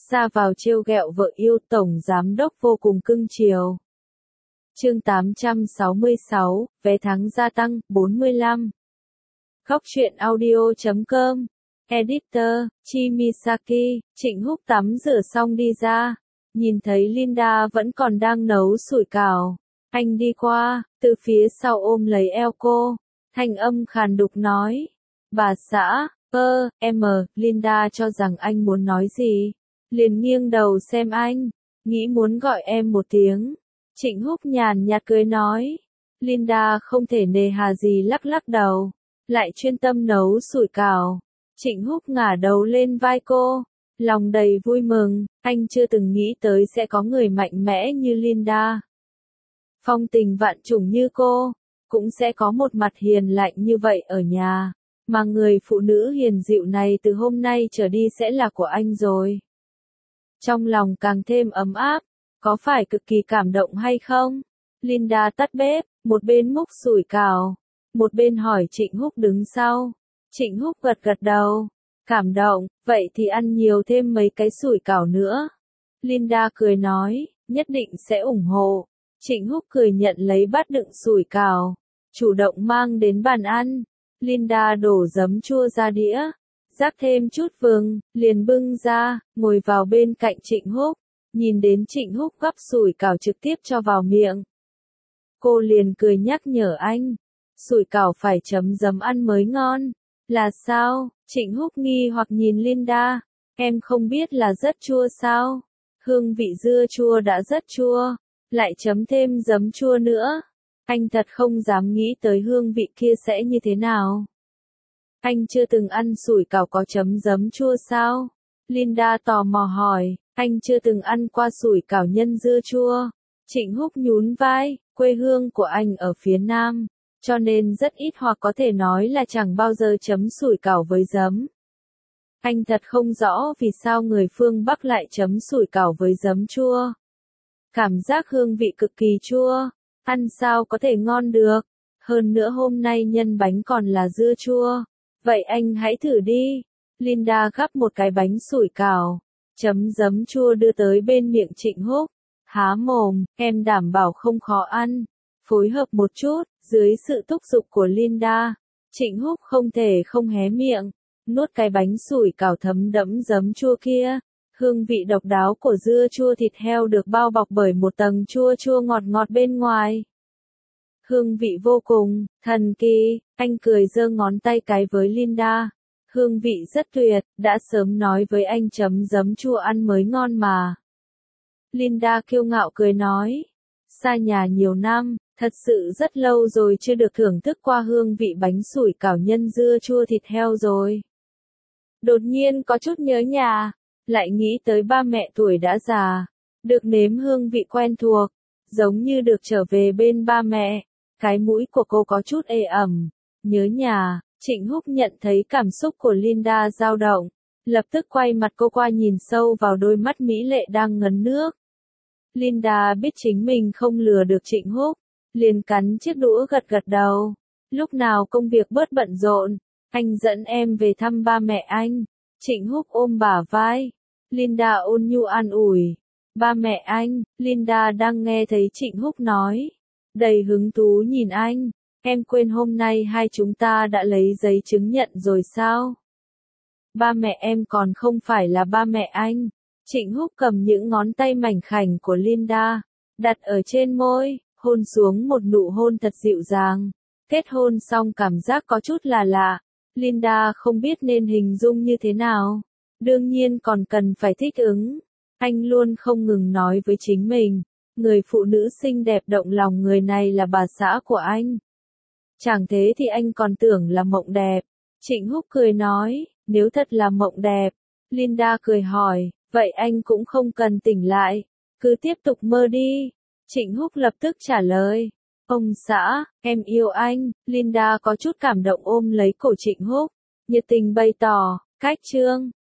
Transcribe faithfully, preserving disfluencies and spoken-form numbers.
ra vào trêu ghẹo vợ yêu, tổng giám đốc vô cùng cưng chiều. Chương tám trăm sáu mươi sáu, vé tháng gia tăng, bốn mươi lăm. Góc truyện audio chấm com. Editor, Chimisaki. Trịnh Húc tắm rửa xong đi ra, nhìn thấy Linda vẫn còn đang nấu sủi cảo. Anh đi qua, từ phía sau ôm lấy eo cô, thanh âm khàn đục nói: "Bà xã." "Ơ, em." Linda cho rằng anh muốn nói gì, liền nghiêng đầu xem anh, nghĩ muốn gọi em một tiếng. Trịnh Húc nhàn nhạt cười nói. Linda không thể nề hà gì lắc lắc đầu, lại chuyên tâm nấu sủi cảo. Trịnh Húc ngả đầu lên vai cô, lòng đầy vui mừng, anh chưa từng nghĩ tới sẽ có người mạnh mẽ như Linda, phong tình vạn trùng như cô, cũng sẽ có một mặt hiền lạnh như vậy ở nhà, mà người phụ nữ hiền dịu này từ hôm nay trở đi sẽ là của anh rồi. Trong lòng càng thêm ấm áp, có phải cực kỳ cảm động hay không? Linda tắt bếp, một bên múc sủi cảo, một bên hỏi Trịnh Húc đứng sau. Trịnh Húc gật gật đầu, cảm động, vậy thì ăn nhiều thêm mấy cái sủi cảo nữa. Linda cười nói, nhất định sẽ ủng hộ. Trịnh Húc cười nhận lấy bát đựng sủi cảo, chủ động mang đến bàn ăn. Linda đổ giấm chua ra đĩa, rắc thêm chút vừng, liền bưng ra, ngồi vào bên cạnh Trịnh Húc, nhìn đến Trịnh Húc gắp sủi cảo trực tiếp cho vào miệng. Cô liền cười nhắc nhở anh, sủi cảo phải chấm giấm ăn mới ngon. Là sao? Trịnh Húc nghi hoặc nhìn Linda, em không biết là rất chua sao? Hương vị dưa chua đã rất chua, lại chấm thêm giấm chua nữa. Anh thật không dám nghĩ tới hương vị kia sẽ như thế nào. Anh chưa từng ăn sủi cảo có chấm giấm chua sao? Linda tò mò hỏi, anh chưa từng ăn qua sủi cảo nhân dưa chua. Trịnh Húc nhún vai, quê hương của anh ở phía Nam, cho nên rất ít hoặc có thể nói là chẳng bao giờ chấm sủi cảo với giấm. Anh thật không rõ vì sao người phương Bắc lại chấm sủi cảo với giấm chua. Cảm giác hương vị cực kỳ chua, ăn sao có thể ngon được. Hơn nữa hôm nay nhân bánh còn là dưa chua. Vậy anh hãy thử đi. Linda gắp một cái bánh sủi cảo, chấm giấm chua đưa tới bên miệng Trịnh Húc. Há mồm, em đảm bảo không khó ăn. Phối hợp một chút, dưới sự thúc giục của Linda, Trịnh Húc không thể không hé miệng, nuốt cái bánh sủi cảo thấm đẫm giấm chua kia. Hương vị độc đáo của dưa chua thịt heo được bao bọc bởi một tầng chua chua ngọt ngọt bên ngoài. Hương vị vô cùng thần kỳ, anh cười giơ ngón tay cái với Linda. Hương vị rất tuyệt, đã sớm nói với anh chấm giấm chua ăn mới ngon mà. Linda kiêu ngạo cười nói, xa nhà nhiều năm, thật sự rất lâu rồi chưa được thưởng thức qua hương vị bánh sủi cảo nhân dưa chua thịt heo rồi. Đột nhiên có chút nhớ nhà, lại nghĩ tới ba mẹ tuổi đã già, được nếm hương vị quen thuộc, giống như được trở về bên ba mẹ. Cái mũi của cô có chút ê ẩm, nhớ nhà. Trịnh Húc nhận thấy cảm xúc của Linda dao động, lập tức quay mặt cô qua nhìn sâu vào đôi mắt mỹ lệ đang ngấn nước. Linda biết chính mình không lừa được Trịnh Húc, liền cắn chiếc đũa gật gật đầu. Lúc nào công việc bớt bận rộn, anh dẫn em về thăm ba mẹ anh. Trịnh Húc ôm bả vai. Linda ôn nhu an ủi. Ba mẹ anh, Linda đang nghe thấy Trịnh Húc nói, đầy hứng thú nhìn anh. Em quên hôm nay hai chúng ta đã lấy giấy chứng nhận rồi sao? Ba mẹ em còn không phải là ba mẹ anh. Trịnh Húc cầm những ngón tay mảnh khảnh của Linda, đặt ở trên môi, hôn xuống một nụ hôn thật dịu dàng. Kết hôn xong cảm giác có chút là lạ. Linda không biết nên hình dung như thế nào. Đương nhiên còn cần phải thích ứng. Anh luôn không ngừng nói với chính mình, người phụ nữ xinh đẹp động lòng người này là bà xã của anh. Chẳng thế thì anh còn tưởng là mộng đẹp. Trịnh Húc cười nói, nếu thật là mộng đẹp. Linda cười hỏi, vậy anh cũng không cần tỉnh lại, cứ tiếp tục mơ đi. Trịnh Húc lập tức trả lời, ông xã, em yêu anh. Linda có chút cảm động ôm lấy cổ Trịnh Húc, nhiệt tình bày tỏ, cách chương.